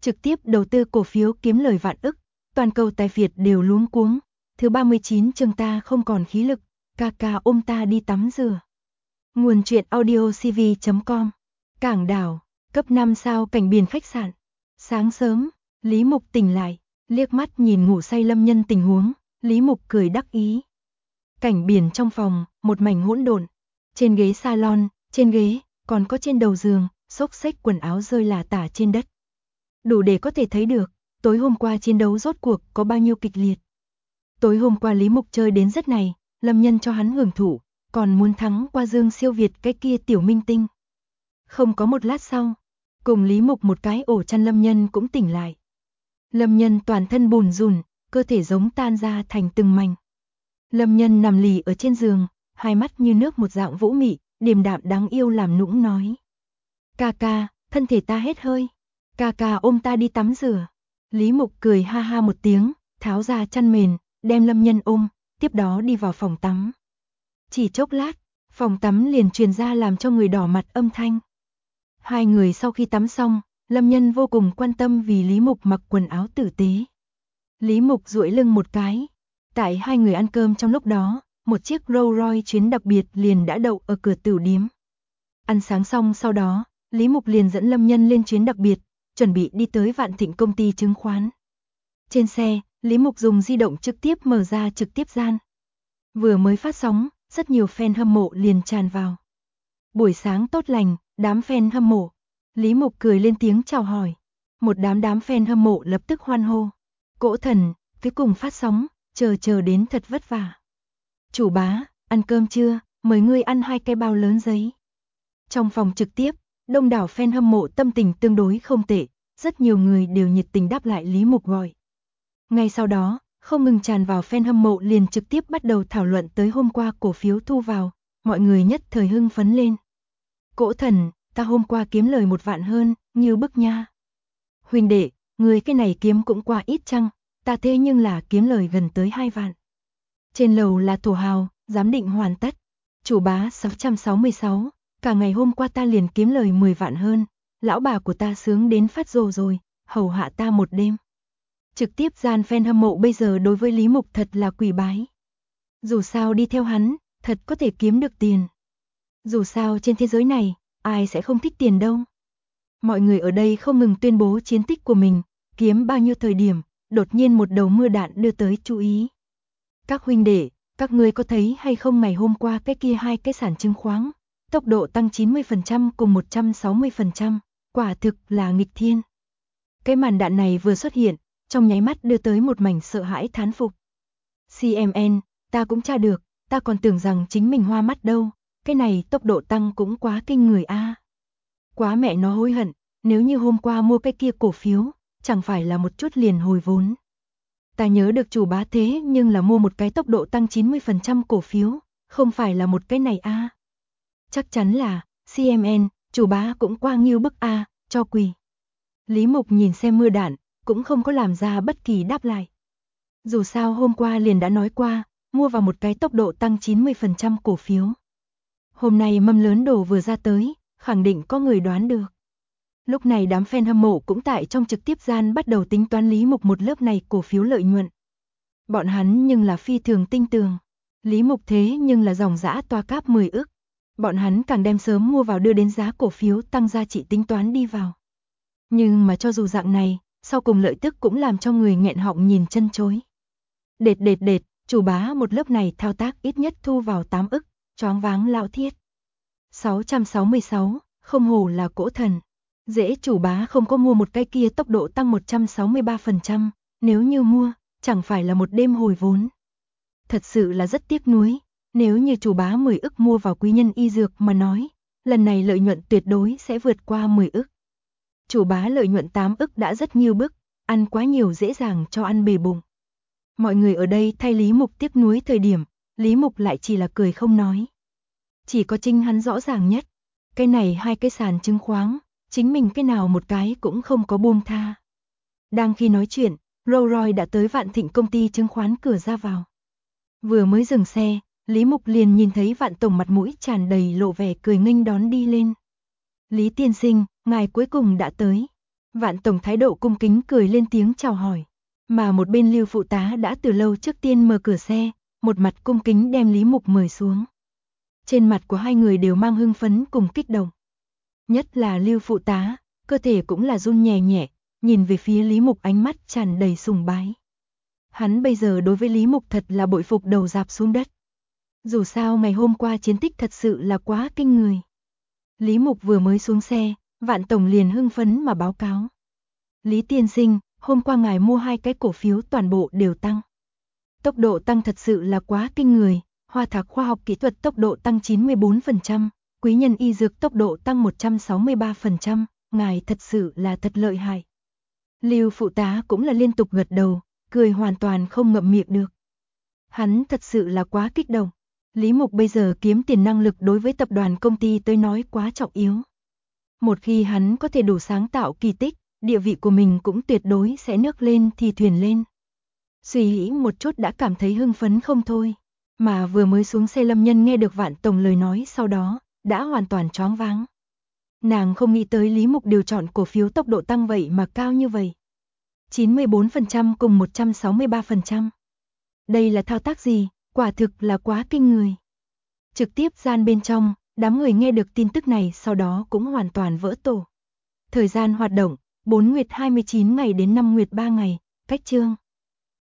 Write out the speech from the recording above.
trực tiếp đầu tư cổ phiếu kiếm lời vạn ức, toàn cầu tài Việt đều luống cuống. Thứ 39 chương ta không còn khí lực, ca ca ôm ta đi tắm rửa. Nguồn truyện audio cv.com. Cảng đảo, cấp 5 sao cảnh biển khách sạn. Sáng sớm, Lý Mục tỉnh lại, liếc mắt nhìn ngủ say Lâm Nhân tình huống, Lý Mục cười đắc ý. Cảnh biển trong phòng, một mảnh hỗn độn. Trên ghế salon, trên ghế, còn có trên đầu giường, xốc xếch quần áo rơi lả tả trên đất. Đủ để có thể thấy được, tối hôm qua chiến đấu rốt cuộc có bao nhiêu kịch liệt. Tối hôm qua Lý Mục chơi đến rất này, Lâm Nhân cho hắn hưởng thụ, còn muốn thắng qua Dương Siêu Việt cái kia tiểu minh tinh. Không có một lát sau, cùng Lý Mục một cái ổ chăn Lâm Nhân cũng tỉnh lại. Lâm Nhân toàn thân bùn rùn, cơ thể giống tan ra thành từng mảnh. Lâm Nhân nằm lì ở trên giường, hai mắt như nước một dạng vũ mị, điềm đạm đáng yêu làm nũng nói. Ca ca, thân thể ta hết hơi. Ca ca ôm ta đi tắm rửa. Lý Mục cười ha ha một tiếng, tháo ra chăn mền, đem Lâm Nhân ôm, tiếp đó đi vào phòng tắm. Chỉ chốc lát, phòng tắm liền truyền ra làm cho người đỏ mặt âm thanh. Hai người sau khi tắm xong, Lâm Nhân vô cùng quan tâm vì Lý Mục mặc quần áo tử tế. Lý Mục duỗi lưng một cái. Tại hai người ăn cơm trong lúc đó, một chiếc Rolls Royce chuyến đặc biệt liền đã đậu ở cửa tửu điếm. Ăn sáng xong sau đó, Lý Mục liền dẫn Lâm Nhân lên chuyến đặc biệt, chuẩn bị đi tới Vạn Thịnh công ty chứng khoán. Trên xe, Lý Mục dùng di động trực tiếp mở ra trực tiếp gian. Vừa mới phát sóng, rất nhiều fan hâm mộ liền tràn vào. Buổi sáng tốt lành, đám fan hâm mộ. Lý Mục cười lên tiếng chào hỏi. Một đám fan hâm mộ lập tức hoan hô. Cỗ Thần, cuối cùng phát sóng, chờ đến thật vất vả. Chủ bá, ăn cơm chưa, mời ngươi ăn 2 cái bao lớn giấy. Trong phòng trực tiếp, đông đảo fan hâm mộ tâm tình tương đối không tệ, rất nhiều người đều nhiệt tình đáp lại Lý Mục gọi. Ngay sau đó, không ngừng tràn vào fan hâm mộ liền trực tiếp bắt đầu thảo luận tới hôm qua cổ phiếu thu vào, mọi người nhất thời hưng phấn lên. Cỗ Thần, ta hôm qua kiếm lời 1 vạn hơn, như bức nha. Huynh đệ, người cái này kiếm cũng quá ít chăng, ta thế nhưng là kiếm lời gần tới 2 vạn. Trên lầu là thổ hào, giám định hoàn tất. Chủ bá 666, cả ngày hôm qua ta liền kiếm lời 10 vạn hơn, lão bà của ta sướng đến phát rồ rồi, hầu hạ ta một đêm. Trực tiếp gian fan hâm mộ bây giờ đối với Lý Mục thật là quỳ bái. Dù sao đi theo hắn, thật có thể kiếm được tiền. Dù sao trên thế giới này, ai sẽ không thích tiền đâu. Mọi người ở đây không ngừng tuyên bố chiến tích của mình, kiếm bao nhiêu thời điểm, đột nhiên một đầu mưa đạn đưa tới chú ý. Các huynh đệ, các ngươi có thấy hay không ngày hôm qua cái kia 2 cái sàn chứng khoán, tốc độ tăng 90% cùng 160%, quả thực là nghịch thiên. Cái màn đạn này vừa xuất hiện, trong nháy mắt đưa tới một mảnh sợ hãi thán phục. CMN, ta cũng tra được, ta còn tưởng rằng chính mình hoa mắt đâu, cái này tốc độ tăng cũng quá kinh người a. Quá mẹ nó hối hận, nếu như hôm qua mua cái kia cổ phiếu, chẳng phải là một chút liền hồi vốn. Ta nhớ được chủ bá thế nhưng là mua một cái tốc độ tăng 90% cổ phiếu, không phải là một cái này a. Chắc chắn là, CMN, chủ bá cũng qua nghiêu bức a, cho quỳ. Lý Mục nhìn xem mưa đạn, cũng không có làm ra bất kỳ đáp lại. Dù sao hôm qua liền đã nói qua, mua vào một cái tốc độ tăng 90% cổ phiếu. Hôm nay mâm lớn đồ vừa ra tới, khẳng định có người đoán được. Lúc này đám fan hâm mộ cũng tại trong trực tiếp gian bắt đầu tính toán Lý Mục một lớp này cổ phiếu lợi nhuận. Bọn hắn nhưng là phi thường tinh tường. Lý Mục thế nhưng là dòng dã toa cáp 10 ức. Bọn hắn càng đem sớm mua vào đưa đến giá cổ phiếu tăng giá trị tính toán đi vào. Nhưng mà cho dù dạng này, sau cùng lợi tức cũng làm cho người nghẹn họng nhìn chân chối. Đệt, chủ bá một lớp này thao tác ít nhất thu vào 8 ức, choáng váng lão thiết. 666, không hổ là Cỗ Thần. Dễ chủ bá không có mua một cái kia tốc độ tăng 163%, nếu như mua, chẳng phải là một đêm hồi vốn. Thật sự là rất tiếc nuối, nếu như chủ bá 10 ức mua vào Quý Nhân Y Dược mà nói, lần này lợi nhuận tuyệt đối sẽ vượt qua 10 ức. Chủ bá lợi nhuận 8 ức đã rất nghiêu bức, ăn quá nhiều dễ dàng cho ăn bể bụng. Mọi người ở đây thay Lý Mục tiếc nuối thời điểm, Lý Mục lại chỉ là cười không nói. Chỉ có chính hắn rõ ràng nhất, cái này 2 cái sàn chứng khoán, chính mình cái nào một cái cũng không có buông tha. Đang khi nói chuyện, Rolls Royce đã tới Vạn Thịnh công ty chứng khoán cửa ra vào. Vừa mới dừng xe, Lý Mục liền nhìn thấy Vạn tổng mặt mũi tràn đầy lộ vẻ cười nghênh đón đi lên. Lý tiên sinh, ngài cuối cùng đã tới. Vạn tổng thái độ cung kính cười lên tiếng chào hỏi. Mà một bên Lưu phụ tá đã từ lâu trước tiên mở cửa xe, một mặt cung kính đem Lý Mục mời xuống. Trên mặt của hai người đều mang hưng phấn cùng kích động. Nhất là Lưu phụ tá, cơ thể cũng là run nhẹ nhẹ, nhìn về phía Lý Mục ánh mắt tràn đầy sùng bái. Hắn bây giờ đối với Lý Mục thật là bội phục đầu rạp xuống đất. Dù sao ngày hôm qua chiến tích thật sự là quá kinh người. Lý Mục vừa mới xuống xe, Vạn tổng liền hưng phấn mà báo cáo. Lý tiên sinh, hôm qua ngài mua 2 cái cổ phiếu toàn bộ đều tăng. Tốc độ tăng thật sự là quá kinh người, Hoa Thạc khoa học kỹ thuật tốc độ tăng 94%, Quý Nhân y dược tốc độ tăng 163%, ngài thật sự là thật lợi hại. Lưu phụ tá cũng là liên tục gật đầu, cười hoàn toàn không ngậm miệng được. Hắn thật sự là quá kích động. Lý Mục bây giờ kiếm tiền năng lực đối với tập đoàn công ty tới nói quá trọng yếu. Một khi hắn có thể đủ sáng tạo kỳ tích, địa vị của mình cũng tuyệt đối sẽ nước lên thì thuyền lên. Suy nghĩ một chút đã cảm thấy hưng phấn không thôi. Mà vừa mới xuống xe Lâm Nhân nghe được Vạn tổng lời nói sau đó, đã hoàn toàn choáng váng. Nàng không nghĩ tới Lý Mục điều chọn cổ phiếu tốc độ tăng vậy mà cao như vậy. 94% cùng 163%. Đây là thao tác gì, quả thực là quá kinh người. Trực tiếp gian bên trong, đám người nghe được tin tức này sau đó cũng hoàn toàn vỡ tổ. Thời gian hoạt động, 4 nguyệt 29 ngày đến 5 nguyệt 3 ngày, cách chương.